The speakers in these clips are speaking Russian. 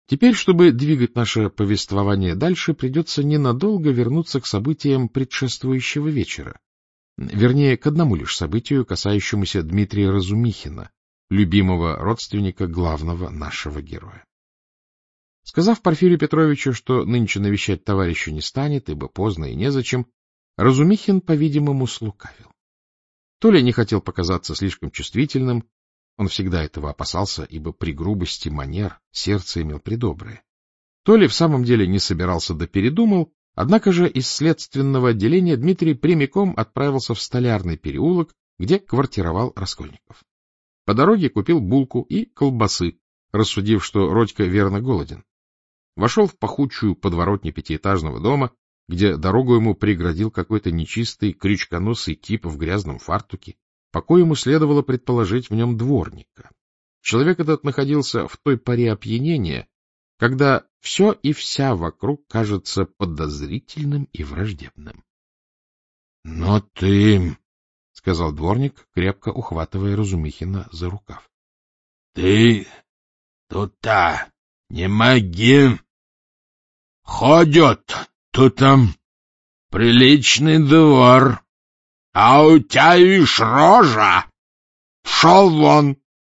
Теперь, чтобы двигать наше повествование дальше, придется ненадолго вернуться к событиям предшествующего вечера. Вернее, к одному лишь событию, касающемуся Дмитрия Разумихина, любимого родственника главного нашего героя. Сказав Порфирию Петровичу, что нынче навещать товарища не станет, ибо поздно и незачем, Разумихин, по-видимому, слукавил. То ли не хотел показаться слишком чувствительным, он всегда этого опасался, ибо при грубости манер сердце имел предоброе, то ли в самом деле не собирался да передумал, однако же из следственного отделения Дмитрий прямиком отправился в Столярный переулок, где квартировал Раскольников. По дороге купил булку и колбасы, рассудив, что Родька верно голоден. Вошел в пахучую подворотню пятиэтажного дома, где дорогу ему преградил какой-то нечистый, крючконосый тип в грязном фартуке, по коему следовало предположить в нем дворника. Человек этот находился в той поре опьянения, когда все и вся вокруг кажется подозрительным и враждебным. — Но ты, — сказал дворник, крепко ухватывая Разумихина за рукав, — ты тут-то не моги. Ходят тут приличный двор, а у тебя ишь рожа. Шел вон.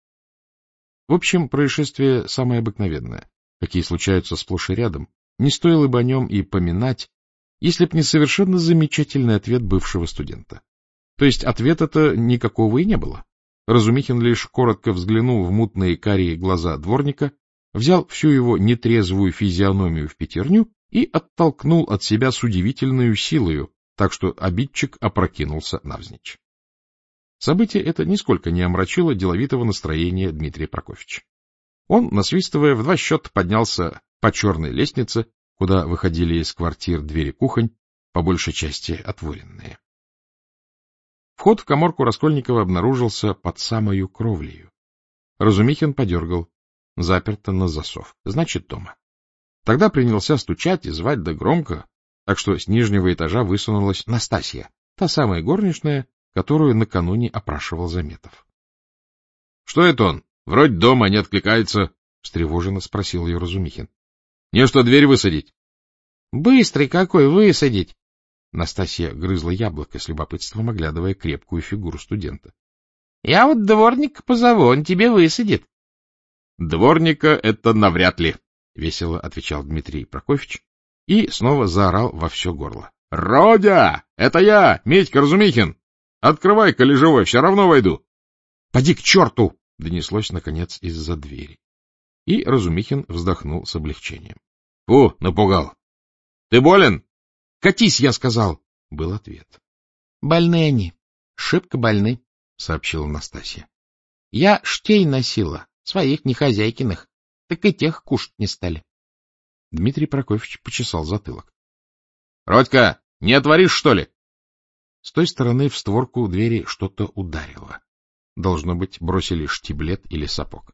В общем, происшествие самое обыкновенное, какие случаются сплошь и рядом. Не стоило бы о нем и поминать, если б не совершенно замечательный ответ бывшего студента. То есть ответа-то никакого и не было. Разумихин лишь коротко взглянул в мутные карие глаза дворника, взял всю его нетрезвую физиономию в пятерню и оттолкнул от себя с удивительной силою, так что обидчик опрокинулся навзничь. Событие это нисколько не омрачило деловитого настроения Дмитрия Прокофьевича. Он, насвистывая, в два счета поднялся по черной лестнице, куда выходили из квартир двери кухонь, по большей части отворенные. Вход в каморку Раскольникова обнаружился под самою кровлею. Разумихин подергал. Заперто на засов. Значит, дома. Тогда принялся стучать и звать да громко, так что с нижнего этажа высунулась Настасья, та самая горничная, которую накануне опрашивал Заметов. — Что это он? Вроде дома не откликается, — встревоженно спросил ее Разумихин. — Не что, дверь высадить? — Быстрый какой высадить! Настасья грызла яблоко с любопытством, оглядывая крепкую фигуру студента. — Я вот дворника позову, он тебе высадит. — Дворника это навряд ли, — весело отвечал Дмитрий Прокофьевич и снова заорал во все горло. — Родя! Это я, Митька Разумихин! Открывай, коли живой, все равно войду. — Поди к черту! — донеслось, наконец, из-за двери. И Разумихин вздохнул с облегчением. — Фу, напугал. — Ты болен? — Катись, я сказал, — был ответ. — Больны они, шибко больны, — сообщила Настасья. — Я штей носила. Своих, не хозяйкиных. Так и тех кушать не стали. Дмитрий Прокофьевич почесал затылок. — Родька, не отворишь, что ли? С той стороны в створку двери что-то ударило. Должно быть, бросили штиблет или сапог.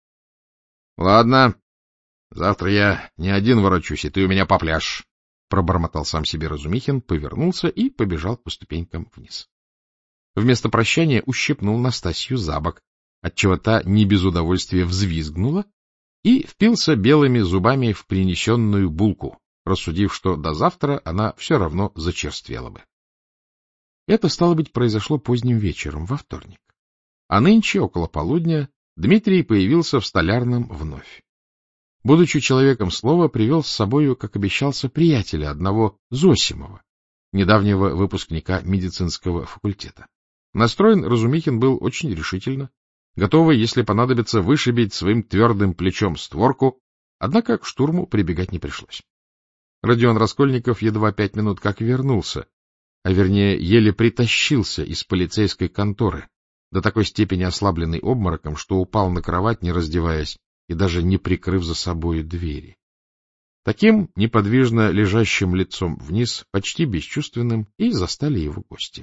— Ладно, завтра я не один ворочусь, и ты у меня попляшь, — пробормотал сам себе Разумихин, повернулся и побежал по ступенькам вниз. Вместо прощания ущипнул Настасью за бок, отчего та не без удовольствия взвизгнула и впился белыми зубами в принесенную булку, рассудив, что до завтра она все равно зачерствела бы. Это, стало быть, произошло поздним вечером, во вторник. А нынче, около полудня, Дмитрий появился в Столярном вновь. Будучи человеком слова, привел с собою, как обещался, приятеля одного Зосимова, недавнего выпускника медицинского факультета. Настроен Разумихин был очень решительно, готовый, если понадобится, вышибить своим твердым плечом створку, однако к штурму прибегать не пришлось. Родион Раскольников едва 5 минут как вернулся, а вернее еле притащился из полицейской конторы, до такой степени ослабленный обмороком, что упал на кровать, не раздеваясь и даже не прикрыв за собой двери. Таким неподвижно лежащим лицом вниз, почти бесчувственным, и застали его гости.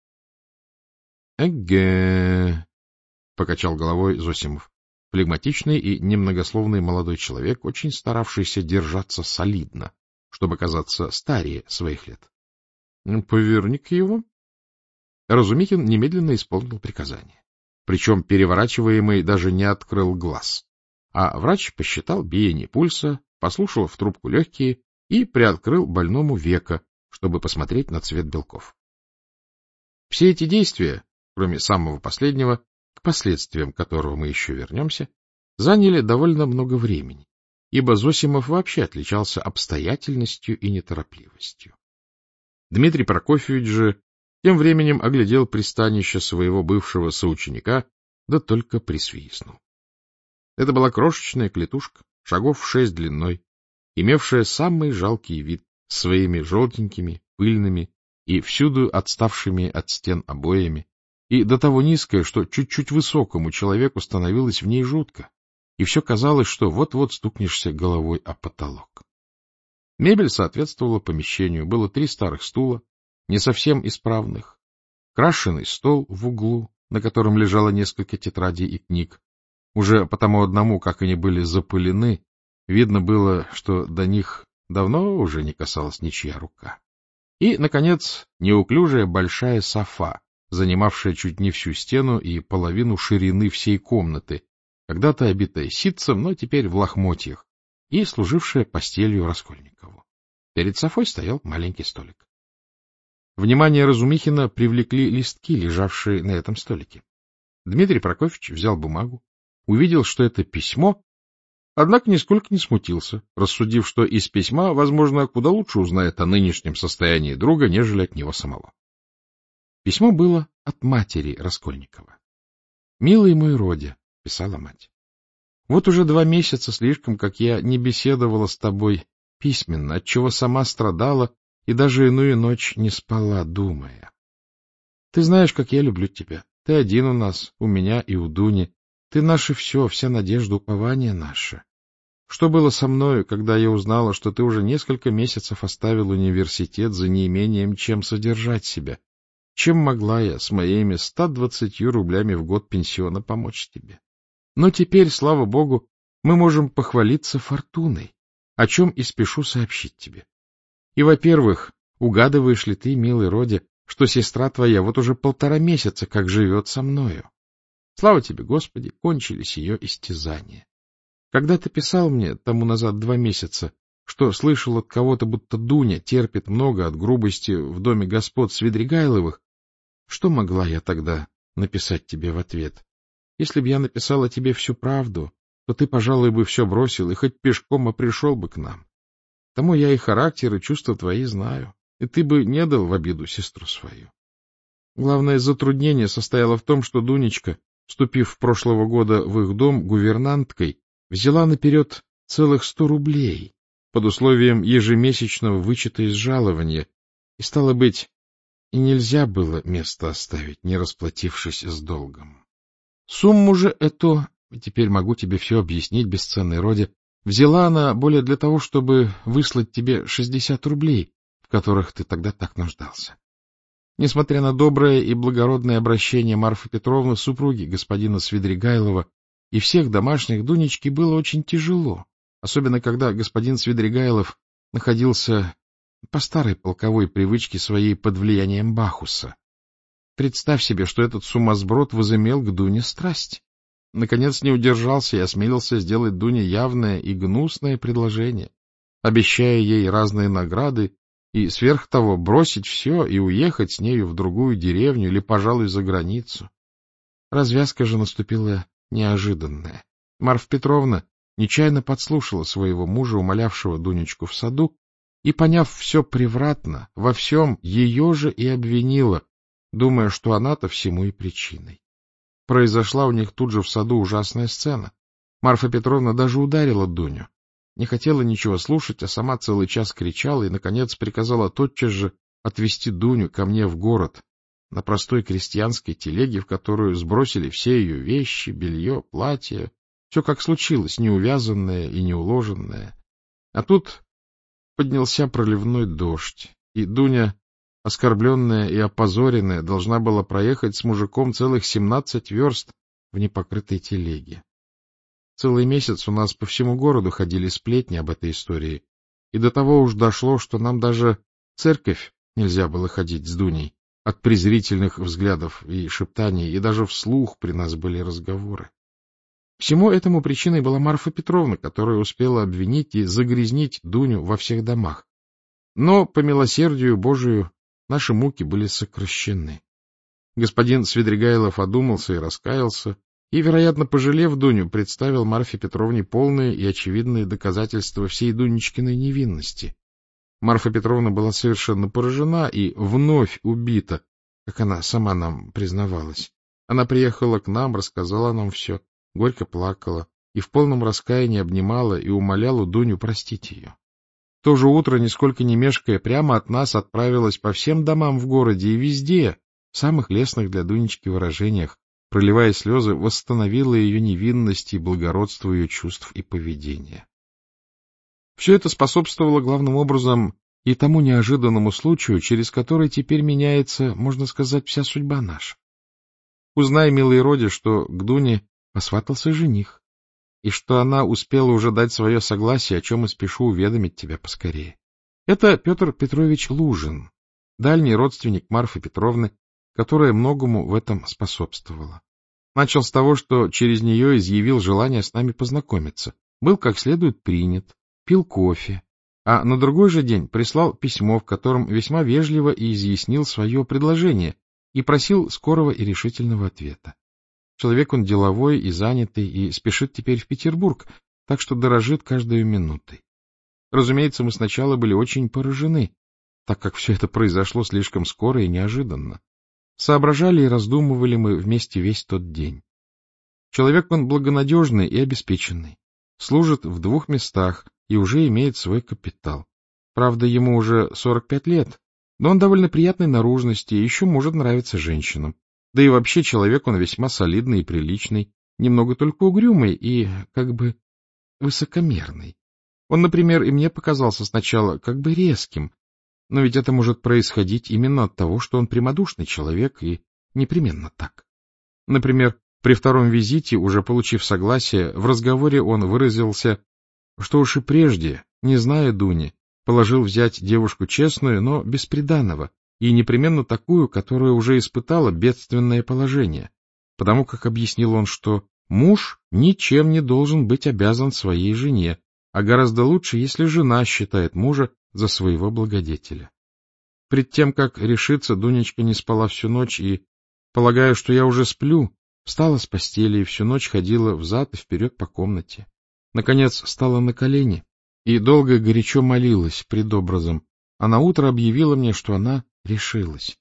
— Эге, — покачал головой Зосимов, флегматичный и немногословный молодой человек, очень старавшийся держаться солидно, чтобы казаться старее своих лет. — Поверни-ка его. Разумихин немедленно исполнил приказание. Причем переворачиваемый даже не открыл глаз. а врач посчитал биение пульса, послушал в трубку легкие и приоткрыл больному веко, чтобы посмотреть на цвет белков. Все эти действия, кроме самого последнего, к последствиям которого мы еще вернемся, заняли довольно много времени, ибо Зосимов вообще отличался обстоятельностью и неторопливостью. Дмитрий Прокофьевич же тем временем оглядел пристанище своего бывшего соученика, да только присвистнул. Это была крошечная клетушка, шагов 6 длиной, имевшая самый жалкий вид, с своими желтенькими, пыльными и всюду отставшими от стен обоями, и до того низкая, что чуть-чуть высокому человеку становилось в ней жутко, и все казалось, что вот-вот стукнешься головой о потолок. Мебель соответствовала помещению, было 3 старых стула, не совсем исправных, крашеный стол в углу, на котором лежало несколько тетрадей и книг. Уже потому одному, как они были запылены, видно было, что до них давно уже не касалась ничья рука. И, наконец, неуклюжая большая софа, занимавшая чуть не всю стену и половину ширины всей комнаты, когда-то обитая ситцем, но теперь в лохмотьях, и служившая постелью Раскольникову. Перед софой стоял маленький столик. Внимание Разумихина привлекли листки, лежавшие на этом столике. Дмитрий Прокофьевич взял бумагу, увидел, что это письмо, однако нисколько не смутился, рассудив, что из письма, возможно, куда лучше узнает о нынешнем состоянии друга, нежели от него самого. Письмо было от матери Раскольникова. «Милый мой Родя», — писала мать, — «вот уже 2 месяца слишком, как я не беседовала с тобой письменно, отчего сама страдала и даже иную ночь не спала, думая. Ты знаешь, как я люблю тебя. Ты один у нас, у меня и у Дуни. Ты наше все, вся надежда, упование наше. Что было со мною, когда я узнала, что ты уже несколько месяцев оставил университет за неимением чем содержать себя? Чем могла я с моими 120 рублями в год пенсиона помочь тебе? Но теперь, слава богу, мы можем похвалиться фортуной, о чем и спешу сообщить тебе. И, во-первых, угадываешь ли ты, милый Родя, что сестра твоя вот уже 1,5 месяца как живет со мною? Слава тебе, Господи, кончились ее истязания. Когда ты писал мне тому назад 2 месяца, что слышал от кого-то, будто Дуня терпит много от грубости в доме господ Свидригайловых, что могла я тогда написать тебе в ответ? Если б я написала тебе всю правду, то ты, пожалуй, бы все бросил и хоть пешком, а пришел бы к нам. Тому я и характер, и чувства твои знаю, и ты бы не дал в обиду сестру свою. Главное затруднение состояло в том, что Дунечка, вступив прошлого года в их дом гувернанткой, взяла наперед целых 100 рублей под условием ежемесячного вычета из жалования, и, стало быть, и нельзя было место оставить, не расплатившись с долгом. Сумму же эту, теперь могу тебе все объяснить, бесценный Родя, взяла она более для того, чтобы выслать тебе 60 рублей, в которых ты тогда так нуждался. Несмотря на доброе и благородное обращение Марфы Петровны, супруги господина Свидригайлова, и всех домашних, Дунечке было очень тяжело, особенно когда господин Свидригайлов находился по старой полковой привычке своей под влиянием Бахуса. Представь себе, что этот сумасброд возымел к Дуне страсть. Наконец не удержался и осмелился сделать Дуне явное и гнусное предложение, обещая ей разные награды и, сверх того, бросить все и уехать с нею в другую деревню или, пожалуй, за границу. Развязка же наступила неожиданная. Марфа Петровна нечаянно подслушала своего мужа, умолявшего Дунечку в саду, и, поняв все превратно, во всем ее же и обвинила, думая, что она-то всему и причиной. Произошла у них тут же в саду ужасная сцена. Марфа Петровна даже ударила Дуню. Не хотела ничего слушать, а сама целый час кричала и, наконец, приказала тотчас же отвезти Дуню ко мне в город на простой крестьянской телеге, в которую сбросили все ее вещи, белье, платье, все как случилось, неувязанное и неуложенное. А тут поднялся проливной дождь, и Дуня, оскорбленная и опозоренная, должна была проехать с мужиком целых 17 верст в непокрытой телеге. Целый месяц у нас по всему городу ходили сплетни об этой истории, и до того уж дошло, что нам даже в церковь нельзя было ходить с Дуней от презрительных взглядов и шептаний, и даже вслух при нас были разговоры. Всему этому причиной была Марфа Петровна, которая успела обвинить и загрязнить Дуню во всех домах. Но, по милосердию Божию, наши муки были сокращены. Господин Свидригайлов одумался и раскаялся, и, вероятно, пожалев Дуню, представил Марфе Петровне полные и очевидные доказательства всей Дунечкиной невинности. Марфа Петровна была совершенно поражена и вновь убита, как она сама нам признавалась. Она приехала к нам, рассказала нам все, горько плакала и в полном раскаянии обнимала и умоляла Дуню простить ее. В то же утро, нисколько не мешкая, прямо от нас отправилась по всем домам в городе и везде, в самых лестных для Дунечки выражениях, проливая слезы, восстановила ее невинность и благородство ее чувств и поведения. Все это способствовало главным образом и тому неожиданному случаю, через который теперь меняется, можно сказать, вся судьба наша. Узнай, милый Роди, что к Дуне посватался жених, и что она успела уже дать свое согласие, о чем и спешу уведомить тебя поскорее. Это Петр Петрович Лужин, дальний родственник Марфы Петровны, которая многому в этом способствовала. Начал с того, что через нее изъявил желание с нами познакомиться, был как следует принят, пил кофе, а на другой же день прислал письмо, в котором весьма вежливо и изъяснил свое предложение и просил скорого и решительного ответа. Человек он деловой и занятый, и спешит теперь в Петербург, так что дорожит каждой минутой. Разумеется, мы сначала были очень поражены, так как все это произошло слишком скоро и неожиданно. Соображали и раздумывали мы вместе весь тот день. Человек он благонадежный и обеспеченный, служит в 2 местах и уже имеет свой капитал. Правда, ему уже 45 лет, но он довольно приятной наружности и еще может нравиться женщинам. Да и вообще человек он весьма солидный и приличный, немного только угрюмый и, как бы, высокомерный. Он, например, и мне показался сначала как бы резким, но ведь это может происходить именно от того, что он прямодушный человек и непременно так. Например, при 2-м визите, уже получив согласие, в разговоре он выразился, что уж и прежде, не зная Дуни, положил взять девушку честную, но без приданого, и непременно такую, которая уже испытала бедственное положение, потому как объяснил он, что муж ничем не должен быть обязан своей жене, а гораздо лучше, если жена считает мужа за своего благодетеля. Пред тем, как решиться, Дунечка не спала всю ночь и, полагая, что я уже сплю, встала с постели и всю ночь ходила взад и вперед по комнате. Наконец встала на колени и долго и горячо молилась пред образом, а наутро объявила мне, что она решилась.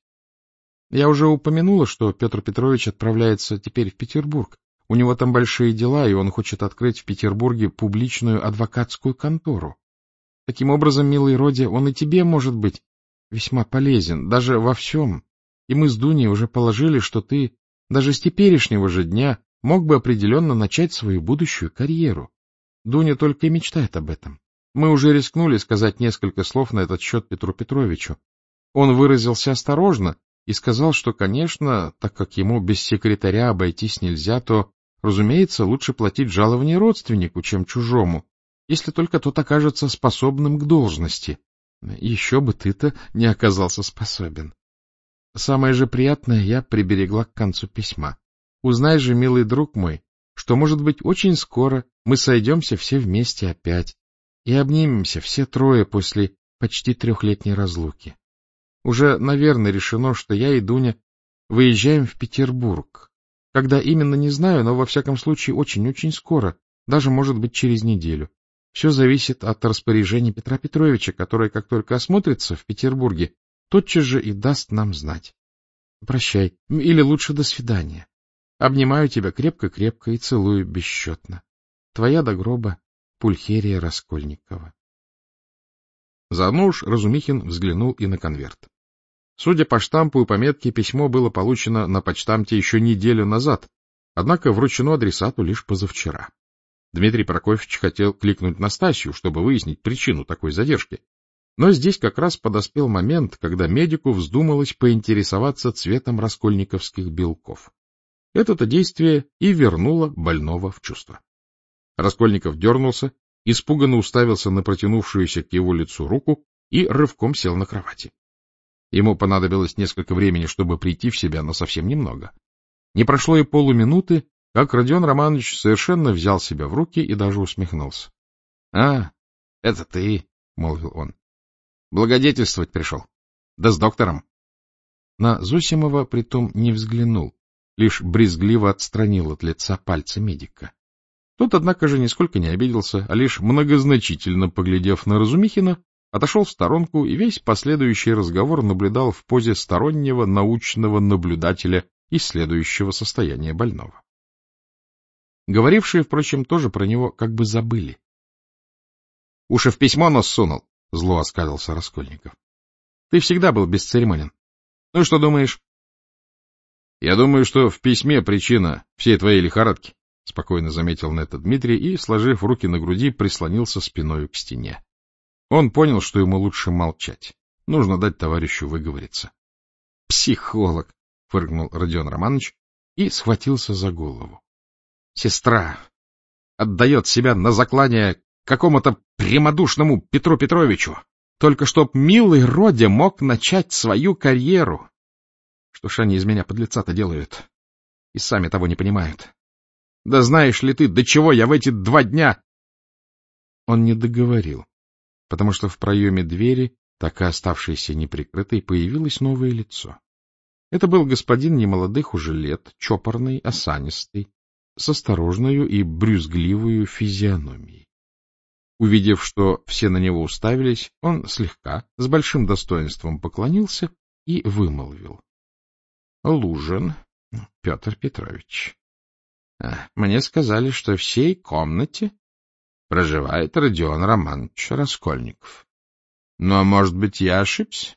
Я уже упомянула, что Петр Петрович отправляется теперь в Петербург. У него там большие дела, и он хочет открыть в Петербурге публичную адвокатскую контору. Таким образом, милый Роди, он и тебе может быть весьма полезен, даже во всем. И мы с Дуней уже положили, что ты даже с теперешнего же дня мог бы определенно начать свою будущую карьеру. Дуня только и мечтает об этом. Мы уже рискнули сказать несколько слов на этот счет Петру Петровичу. Он выразился осторожно и сказал, что, конечно, так как ему без секретаря обойтись нельзя, то, разумеется, лучше платить жалование родственнику, чем чужому, если только тот окажется способным к должности. Еще бы ты-то не оказался способен. Самое же приятное я приберегла к концу письма. Узнай же, милый друг мой, что, может быть, очень скоро мы сойдемся все вместе опять и обнимемся все трое после почти 3-летней разлуки. Уже, наверное, решено, что я и Дуня выезжаем в Петербург. Когда именно, не знаю, но, во всяком случае, очень-очень скоро, даже, может быть, через неделю. Все зависит от распоряжений Петра Петровича, который, как только осмотрится в Петербурге, тотчас же и даст нам знать. Прощай, или лучше до свидания. Обнимаю тебя крепко-крепко и целую бесчетно. Твоя до гроба Пульхерия Раскольникова. Заодно уж Разумихин взглянул и на конверт. Судя по штампу и пометке, письмо было получено на почтамте еще неделю назад, однако вручено адресату лишь позавчера. Дмитрий Прокофьевич хотел кликнуть Настасью, чтобы выяснить причину такой задержки. Но здесь как раз подоспел момент, когда медику вздумалось поинтересоваться цветом раскольниковских белков. Это-то действие и вернуло больного в чувство. Раскольников дернулся, испуганно уставился на протянувшуюся к его лицу руку и рывком сел на кровати. Ему понадобилось несколько времени, чтобы прийти в себя, но совсем немного. Не прошло и полуминуты, как Родион Романович совершенно взял себя в руки и даже усмехнулся. — А, это ты, — молвил он. — Благодетельствовать пришел. Да с доктором. На Зосимова притом не взглянул, лишь брезгливо отстранил от лица пальцы медика. Тот, однако же, нисколько не обиделся, а лишь многозначительно поглядев на Разумихина, отошел в сторонку и весь последующий разговор наблюдал в позе стороннего научного наблюдателя исследующего состояние больного. Говорившие, впрочем, тоже про него как бы забыли. — Уж и в письмо нос сунул, — зло оскалился Раскольников. — Ты всегда был бесцеремонен. Ну и что думаешь? — Я думаю, что в письме причина всей твоей лихорадки, — спокойно заметил на это Дмитрий и, сложив руки на груди, прислонился спиною к стене. Он понял, что ему лучше молчать. Нужно дать товарищу выговориться. — Психолог! — фыркнул Родион Романович и схватился за голову. — Сестра отдает себя на заклание какому-то прямодушному Петру Петровичу, только чтоб милый Родя мог начать свою карьеру. Что ж они из меня подлеца-то делают? И сами того не понимают. Да знаешь ли ты, до чего я в эти 2 дня... Он не договорил, потому что в проеме двери, так и оставшейся неприкрытой, появилось новое лицо. Это был господин немолодых уже лет, чопорный, осанистый, с осторожною и брюзгливою физиономией. Увидев, что все на него уставились, он слегка, с большим достоинством поклонился и вымолвил. — Лужин Петр Петрович, мне сказали, что в сей комнате проживает Родион Романович Раскольников. Но, может быть, я ошибся?